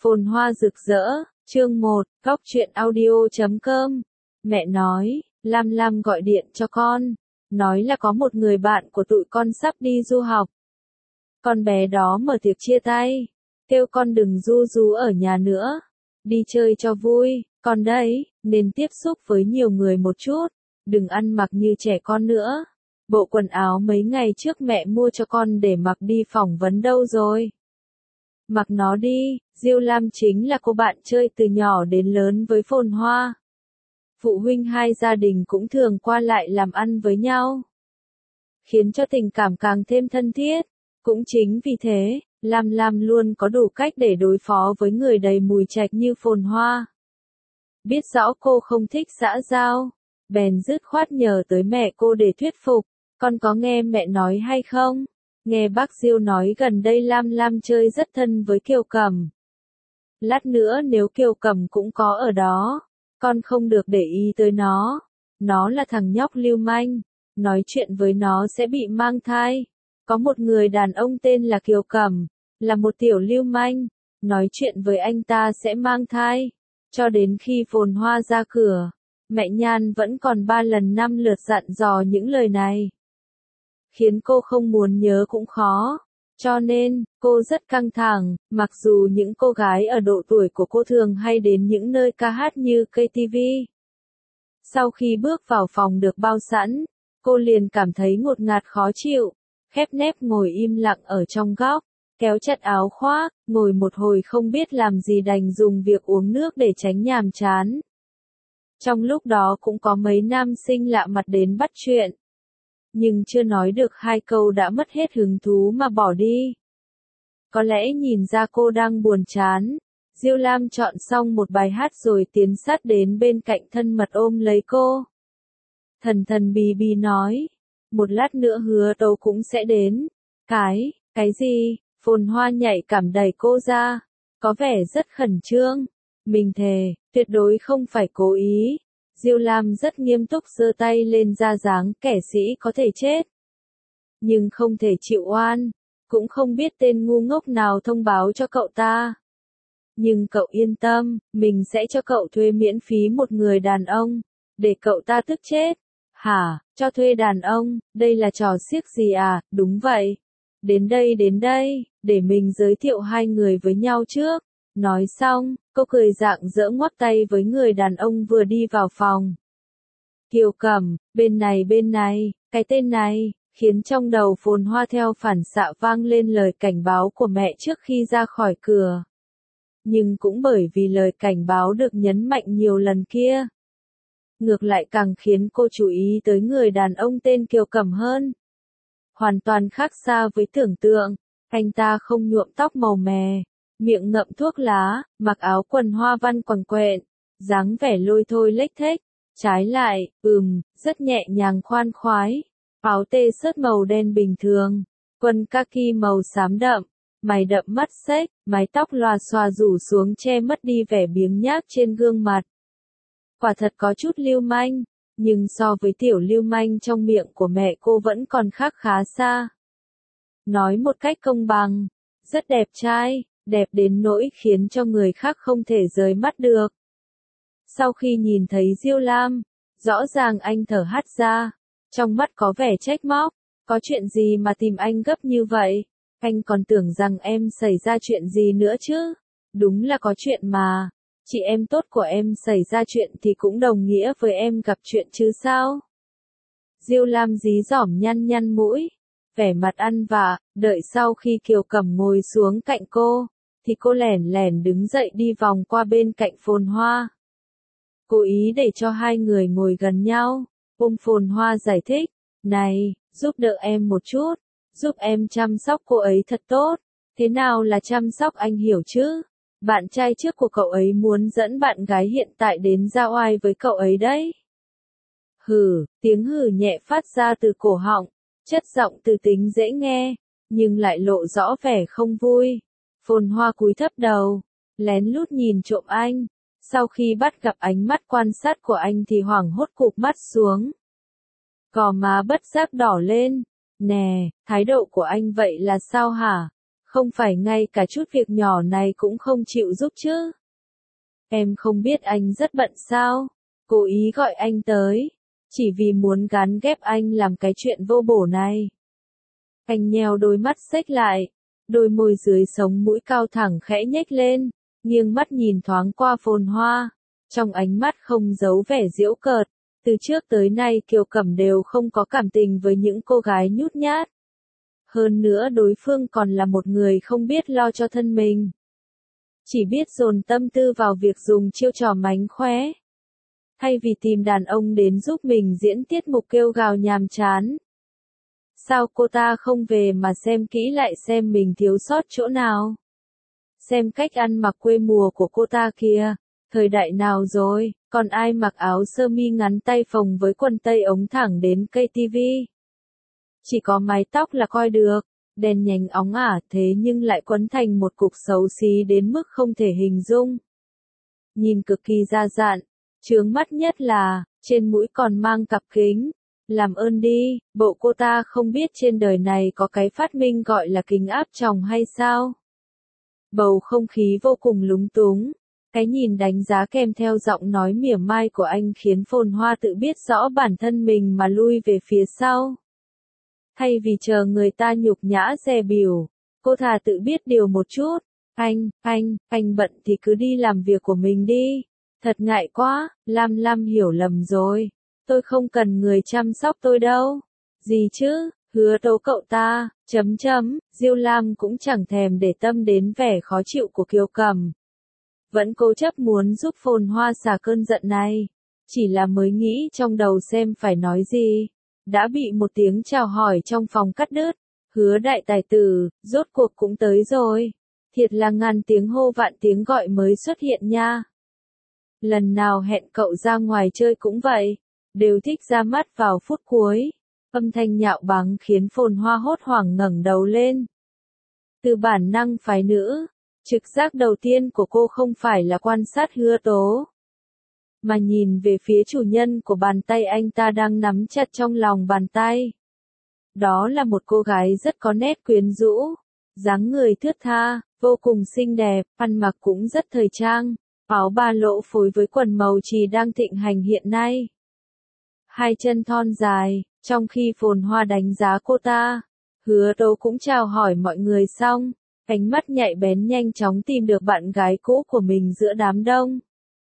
Phồn hoa rực rỡ, chương 1, góc truyện audio.com. Mẹ nói, Lam Lam gọi điện cho con, nói là có một người bạn của tụi con sắp đi du học. Con bé đó mở tiệc chia tay, kêu con đừng ru rú ở nhà nữa, đi chơi cho vui, con đấy, nên tiếp xúc với nhiều người một chút, đừng ăn mặc như trẻ con nữa. Bộ quần áo mấy ngày trước mẹ mua cho con để mặc đi phỏng vấn đâu rồi? Mặc nó đi, Diêu Lam chính là cô bạn chơi từ nhỏ đến lớn với Phồn Hoa. Phụ huynh hai gia đình cũng thường qua lại làm ăn với nhau, khiến cho tình cảm càng thêm thân thiết. Cũng chính vì thế, Lam Lam luôn có đủ cách để đối phó với người đầy mùi trạch như Phồn Hoa. Biết rõ cô không thích xã giao, bèn dứt khoát nhờ tới mẹ cô để thuyết phục. Con có nghe mẹ nói hay không? Nghe bác Diêu nói gần đây Lam Lam chơi rất thân với Kiều Cẩm. Lát nữa nếu Kiều Cẩm cũng có ở đó, con không được để ý tới nó. Nó là thằng nhóc lưu manh, nói chuyện với nó sẽ bị mang thai. Có một người đàn ông tên là Kiều Cẩm, là một tiểu lưu manh, nói chuyện với anh ta sẽ mang thai. Cho đến khi Phồn Hoa ra cửa, mẹ Nhan vẫn còn 3 lần 5 lượt dặn dò những lời này, khiến cô không muốn nhớ cũng khó. Cho nên, cô rất căng thẳng, mặc dù những cô gái ở độ tuổi của cô thường hay đến những nơi ca hát như KTV. Sau khi bước vào phòng được bao sẵn, cô liền cảm thấy ngột ngạt khó chịu, khép nép ngồi im lặng ở trong góc, kéo chặt áo khoác, ngồi một hồi không biết làm gì đành dùng việc uống nước để tránh nhàm chán. Trong lúc đó cũng có mấy nam sinh lạ mặt đến bắt chuyện, nhưng chưa nói được 2 câu đã mất hết hứng thú mà bỏ đi. Có lẽ nhìn ra cô đang buồn chán, Diêu Lam chọn xong một bài hát rồi tiến sát đến bên cạnh thân mật ôm lấy cô. Thần thần bì bì nói, một lát nữa hứa Tấu cũng sẽ đến. Cái gì? Phồn Hoa nhạy cảm đẩy cô ra, có vẻ rất khẩn trương. Mình thề, tuyệt đối không phải cố ý. Diêu Lam rất nghiêm túc giơ tay lên ra dáng kẻ sĩ có thể chết, nhưng không thể chịu oan, cũng không biết tên ngu ngốc nào thông báo cho cậu ta. Nhưng cậu yên tâm, mình sẽ cho cậu thuê miễn phí một người đàn ông, để cậu ta tức chết. Hả, cho thuê đàn ông, đây là trò xiếc gì à? Đúng vậy. Đến đây, để mình giới thiệu 2 người với nhau trước. Nói xong, cô cười rạng rỡ ngoắc tay với người đàn ông vừa đi vào phòng. Kiều Cẩm, bên này, cái tên này, khiến trong đầu Phồn Hoa theo phản xạ vang lên lời cảnh báo của mẹ trước khi ra khỏi cửa. Nhưng cũng bởi vì lời cảnh báo được nhấn mạnh nhiều lần kia, ngược lại càng khiến cô chú ý tới người đàn ông tên Kiều Cẩm hơn. Hoàn toàn khác xa với tưởng tượng, anh ta không nhuộm tóc màu mè, miệng ngậm thuốc lá, mặc áo quần hoa văn quằn quện, dáng vẻ lôi thôi lếch thếch. Trái lại, rất nhẹ nhàng khoan khoái, áo tê sớt màu đen bình thường, quần kaki màu xám đậm, mày đậm mắt xếch, mái tóc lòa xòa rủ xuống che mất đi vẻ biếng nhác trên gương mặt. Quả thật có chút lưu manh, nhưng so với tiểu lưu manh trong miệng của mẹ cô vẫn còn khác khá xa. Nói một cách công bằng, rất đẹp trai, đẹp đến nỗi khiến cho người khác không thể rời mắt được. Sau khi nhìn thấy Diêu Lam, rõ ràng anh thở hắt ra, trong mắt có vẻ trách móc. Có chuyện gì mà tìm anh gấp như vậy? Anh còn tưởng rằng em xảy ra chuyện gì nữa chứ? Đúng là có chuyện mà. Chị em tốt của em xảy ra chuyện thì cũng đồng nghĩa với em gặp chuyện chứ sao? Diêu Lam dí dỏm nhăn mũi, vẻ mặt ăn vạ, đợi sau khi Kiều Cẩm ngồi xuống cạnh cô, thì cô lẻn lẻn đứng dậy đi vòng qua bên cạnh Phồn Hoa. Cố ý để cho 2 người ngồi gần nhau, ôm Phồn Hoa giải thích, này, giúp đỡ em một chút, giúp em chăm sóc cô ấy thật tốt. Thế nào là chăm sóc anh hiểu chứ? Bạn trai trước của cậu ấy muốn dẫn bạn gái hiện tại đến ra oai với cậu ấy đấy. Hừ, tiếng hừ nhẹ phát ra từ cổ họng, chất giọng từ tính dễ nghe, nhưng lại lộ rõ vẻ không vui. Phồn Hoa cúi thấp đầu, lén lút nhìn trộm anh. Sau khi bắt gặp ánh mắt quan sát của anh thì hoảng hốt cụp mắt xuống. Gò má bất giác đỏ lên. Nè, thái độ của anh vậy là sao hả? Không phải ngay cả chút việc nhỏ này cũng không chịu giúp chứ? Em không biết anh rất bận sao? Cố ý gọi anh tới, chỉ vì muốn gán ghép anh làm cái chuyện vô bổ này. Anh nheo đôi mắt xếch lại, đôi môi dưới sống mũi cao thẳng khẽ nhếch lên, nghiêng mắt nhìn thoáng qua Phồn Hoa, trong ánh mắt không giấu vẻ giễu cợt. Từ trước tới nay Kiều Cẩm đều không có cảm tình với những cô gái nhút nhát. Hơn nữa đối phương còn là một người không biết lo cho thân mình. Chỉ biết dồn tâm tư vào việc dùng chiêu trò mánh khóe. Thay vì tìm đàn ông đến giúp mình diễn tiết mục kêu gào nhàm chán. Sao cô ta không về mà xem kỹ lại xem mình thiếu sót chỗ nào? Xem cách ăn mặc quê mùa của cô ta kìa, thời đại nào rồi, còn ai mặc áo sơ mi ngắn tay phồng với quần tây ống thẳng đến cây tivi. Chỉ có mái tóc là coi được, đèn nhánh óng ả thế nhưng lại quấn thành một cục xấu xí đến mức không thể hình dung. Nhìn cực kỳ da dạn, chướng mắt nhất là, trên mũi còn mang cặp kính. Làm ơn đi, bộ cô ta không biết trên đời này có cái phát minh gọi là kính áp tròng hay sao? Bầu không khí vô cùng lúng túng. Cái nhìn đánh giá kèm theo giọng nói mỉa mai của anh khiến Phồn Hoa tự biết rõ bản thân mình mà lui về phía sau. Thay vì chờ người ta nhục nhã dè bỉu, cô thà tự biết điều một chút. Anh bận thì cứ đi làm việc của mình đi. Thật ngại quá, Lam hiểu lầm rồi. Tôi không cần người chăm sóc tôi đâu. Gì chứ, hứa tố cậu ta, Diêu Lam cũng chẳng thèm để tâm đến vẻ khó chịu của Kiều Cẩm. Vẫn cố chấp muốn giúp Phồn Hoa xả cơn giận này. Chỉ là mới nghĩ trong đầu xem phải nói gì. Đã bị một tiếng chào hỏi trong phòng cắt đứt. Hứa đại tài tử, rốt cuộc cũng tới rồi. Thiệt là ngàn tiếng hô vạn tiếng gọi mới xuất hiện nha. Lần nào hẹn cậu ra ngoài chơi cũng vậy. Đều thích ra mắt vào phút cuối. Âm thanh nhạo báng khiến Phồn Hoa hốt hoảng ngẩng đầu lên. Từ bản năng phái nữ, trực giác đầu tiên của cô không phải là quan sát Hứa Tố, mà nhìn về phía chủ nhân của bàn tay anh ta đang nắm chặt trong lòng bàn tay. Đó là một cô gái rất có nét quyến rũ, dáng người thướt tha, vô cùng xinh đẹp, ăn mặc cũng rất thời trang, áo ba lỗ phối với quần màu chì đang thịnh hành hiện nay. Hai chân thon dài, trong khi Phồn Hoa đánh giá cô ta, Hứa Tố cũng chào hỏi mọi người xong, ánh mắt nhạy bén nhanh chóng tìm được bạn gái cũ của mình giữa đám đông.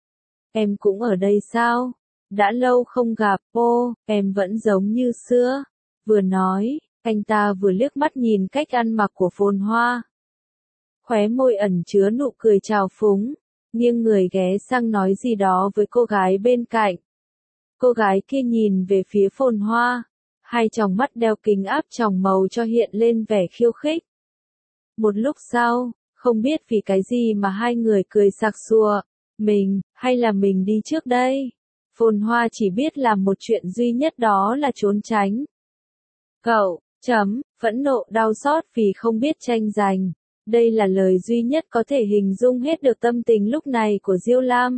Em cũng ở đây sao? Đã lâu không gặp, em vẫn giống như xưa. Vừa nói, anh ta vừa liếc mắt nhìn cách ăn mặc của Phồn Hoa. Khóe môi ẩn chứa nụ cười trào phúng, nghiêng người ghé sang nói gì đó với cô gái bên cạnh. Cô gái kia nhìn về phía Phồn Hoa, hai tròng mắt đeo kính áp tròng màu cho hiện lên vẻ khiêu khích. Một lúc sau, không biết vì cái gì mà hai người cười sặc sụa, hay là mình đi trước đây. Phồn Hoa chỉ biết làm một chuyện duy nhất đó là trốn tránh. Cậu, phẫn nộ đau xót vì không biết tranh giành. Đây là lời duy nhất có thể hình dung hết được tâm tình lúc này của Diêu Lam.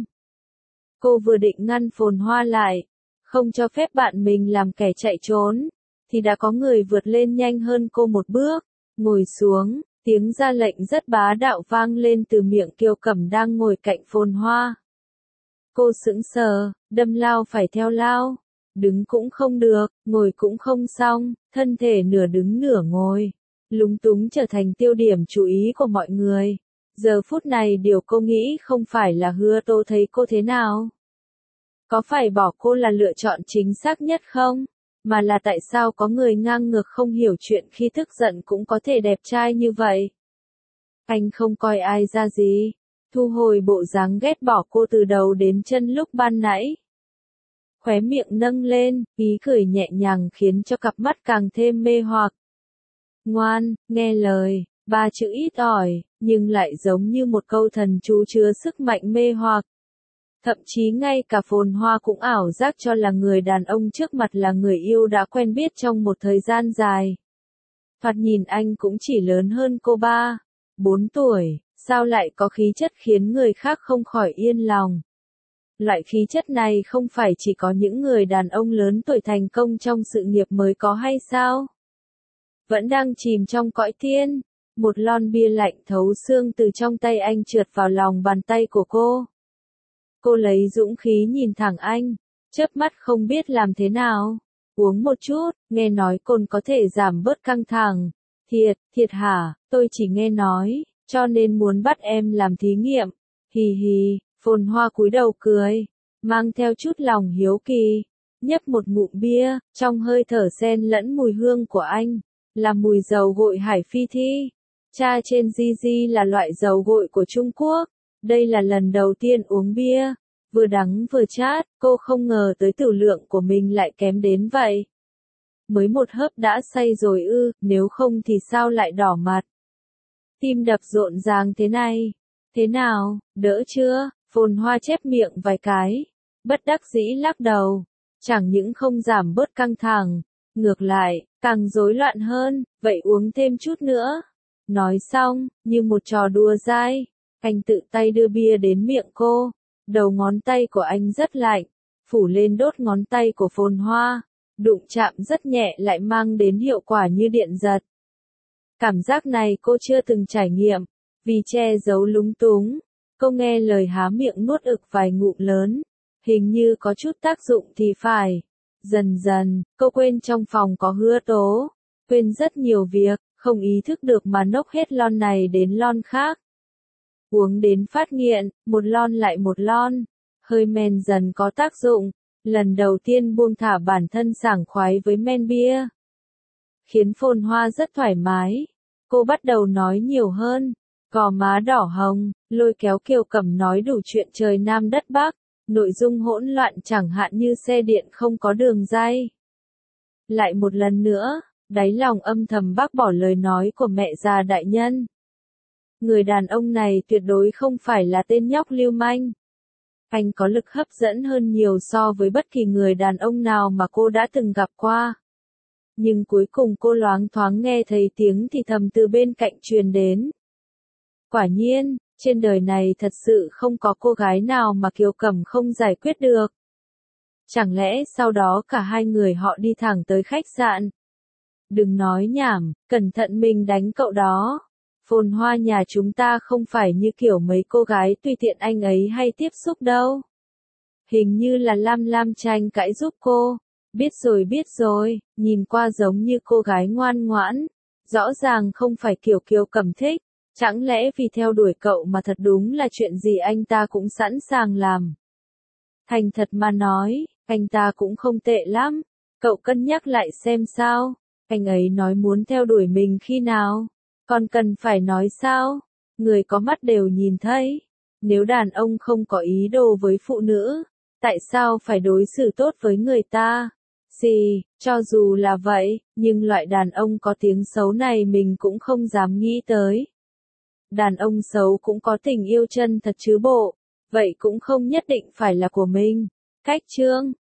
Cô vừa định ngăn Phồn Hoa lại, không cho phép bạn mình làm kẻ chạy trốn, thì đã có người vượt lên nhanh hơn cô một bước, ngồi xuống, tiếng ra lệnh rất bá đạo vang lên từ miệng Kiều Cẩm đang ngồi cạnh Phồn Hoa. Cô sững sờ, đâm lao phải theo lao, đứng cũng không được, ngồi cũng không xong, thân thể nửa đứng nửa ngồi, lúng túng trở thành tiêu điểm chú ý của mọi người. Giờ phút này điều cô nghĩ không phải là Hứa Tố thấy cô thế nào. Có phải bỏ cô là lựa chọn chính xác nhất không? Mà là tại sao có người ngang ngược không hiểu chuyện khi tức giận cũng có thể đẹp trai như vậy? Anh không coi ai ra gì. Thu hồi bộ dáng ghét bỏ cô từ đầu đến chân lúc ban nãy. Khóe miệng nâng lên, ý cười nhẹ nhàng khiến cho cặp mắt càng thêm mê hoặc. Ngoan, nghe lời, ba chữ ít ỏi, nhưng lại giống như một câu thần chú chứa sức mạnh mê hoặc. Thậm chí ngay cả Phồn Hoa cũng ảo giác cho là người đàn ông trước mặt là người yêu đã quen biết trong một thời gian dài. Thoạt nhìn anh cũng chỉ lớn hơn cô 3-4 tuổi, sao lại có khí chất khiến người khác không khỏi yên lòng. Loại khí chất này không phải chỉ có những người đàn ông lớn tuổi thành công trong sự nghiệp mới có hay sao? Vẫn đang chìm trong cõi tiên, Một lon bia lạnh thấu xương từ trong tay anh trượt vào lòng bàn tay của cô. Cô lấy dũng khí nhìn thẳng anh, chớp mắt không biết làm thế nào. Uống một chút, nghe nói cồn có thể giảm bớt căng thẳng. Thiệt hả, tôi chỉ nghe nói, cho nên muốn bắt em làm thí nghiệm. Hì hì, Phồn Hoa cúi đầu cười, mang theo chút lòng hiếu kỳ. Nhấp một ngụm bia, trong hơi thở xen lẫn mùi hương của anh, là mùi dầu gội Hải Phi Thi. Cha trên Gigi là loại dầu gội của Trung Quốc. Đây là lần đầu tiên uống bia, vừa đắng vừa chát, cô không ngờ tới tử lượng của mình lại kém đến vậy. Mới một hớp đã say rồi ư, nếu không thì sao lại đỏ mặt. Tim đập rộn ràng thế này. Thế nào, đỡ chưa? Phồn Hoa chép miệng vài cái, bất đắc dĩ lắc đầu. Chẳng những không giảm bớt căng thẳng, ngược lại, càng rối loạn hơn, vậy uống thêm chút nữa. Nói xong, như một trò đùa dai, anh tự tay đưa bia đến miệng cô. Đầu ngón tay của anh rất lạnh, phủ lên đốt ngón tay của Phồn Hoa, đụng chạm rất nhẹ lại mang đến hiệu quả như điện giật. Cảm giác này cô chưa từng trải nghiệm, vì che giấu lúng túng, cô nghe lời há miệng nuốt ực vài ngụm lớn, hình như có chút tác dụng thì phải. Dần dần, cô quên trong phòng có Hứa Tố, quên rất nhiều việc, không ý thức được mà nốc hết lon này đến lon khác. Uống đến phát nghiện, một lon lại một lon, hơi men dần có tác dụng, lần đầu tiên buông thả bản thân sảng khoái với men bia. Khiến Phồn Hoa rất thoải mái, cô bắt đầu nói nhiều hơn, gò má đỏ hồng, lôi kéo Kiều Cẩm nói đủ chuyện trời Nam đất Bắc, nội dung hỗn loạn chẳng hạn như xe điện không có đường ray. Lại một lần nữa, đáy lòng âm thầm bác bỏ lời nói của mẹ già đại nhân. Người đàn ông này tuyệt đối không phải là tên nhóc lưu manh. Anh có lực hấp dẫn hơn nhiều so với bất kỳ người đàn ông nào mà cô đã từng gặp qua. Nhưng cuối cùng cô loáng thoáng nghe thấy tiếng thì thầm từ bên cạnh truyền đến. Quả nhiên, trên đời này thật sự không có cô gái nào mà Kiều Cẩm không giải quyết được. Chẳng lẽ sau đó cả hai người họ đi thẳng tới khách sạn? Đừng nói nhảm, cẩn thận mình đánh cậu đó. Phồn Hoa nhà chúng ta không phải như kiểu mấy cô gái tùy tiện anh ấy hay tiếp xúc đâu. Hình như là Lam tranh cãi giúp cô. Biết rồi, nhìn qua giống như cô gái ngoan ngoãn. Rõ ràng không phải kiểu Kiều Cẩm thích. Chẳng lẽ vì theo đuổi cậu mà thật đúng là chuyện gì anh ta cũng sẵn sàng làm. Thành thật mà nói, anh ta cũng không tệ lắm. Cậu cân nhắc lại xem sao. Anh ấy nói muốn theo đuổi mình khi nào? Còn cần phải nói sao? Người có mắt đều nhìn thấy. Nếu đàn ông không có ý đồ với phụ nữ, tại sao phải đối xử tốt với người ta? Cho dù là vậy, nhưng loại đàn ông có tiếng xấu này mình cũng không dám nghĩ tới. Đàn ông xấu cũng có tình yêu chân thật chứ bộ, vậy cũng không nhất định phải là của mình. Cách chương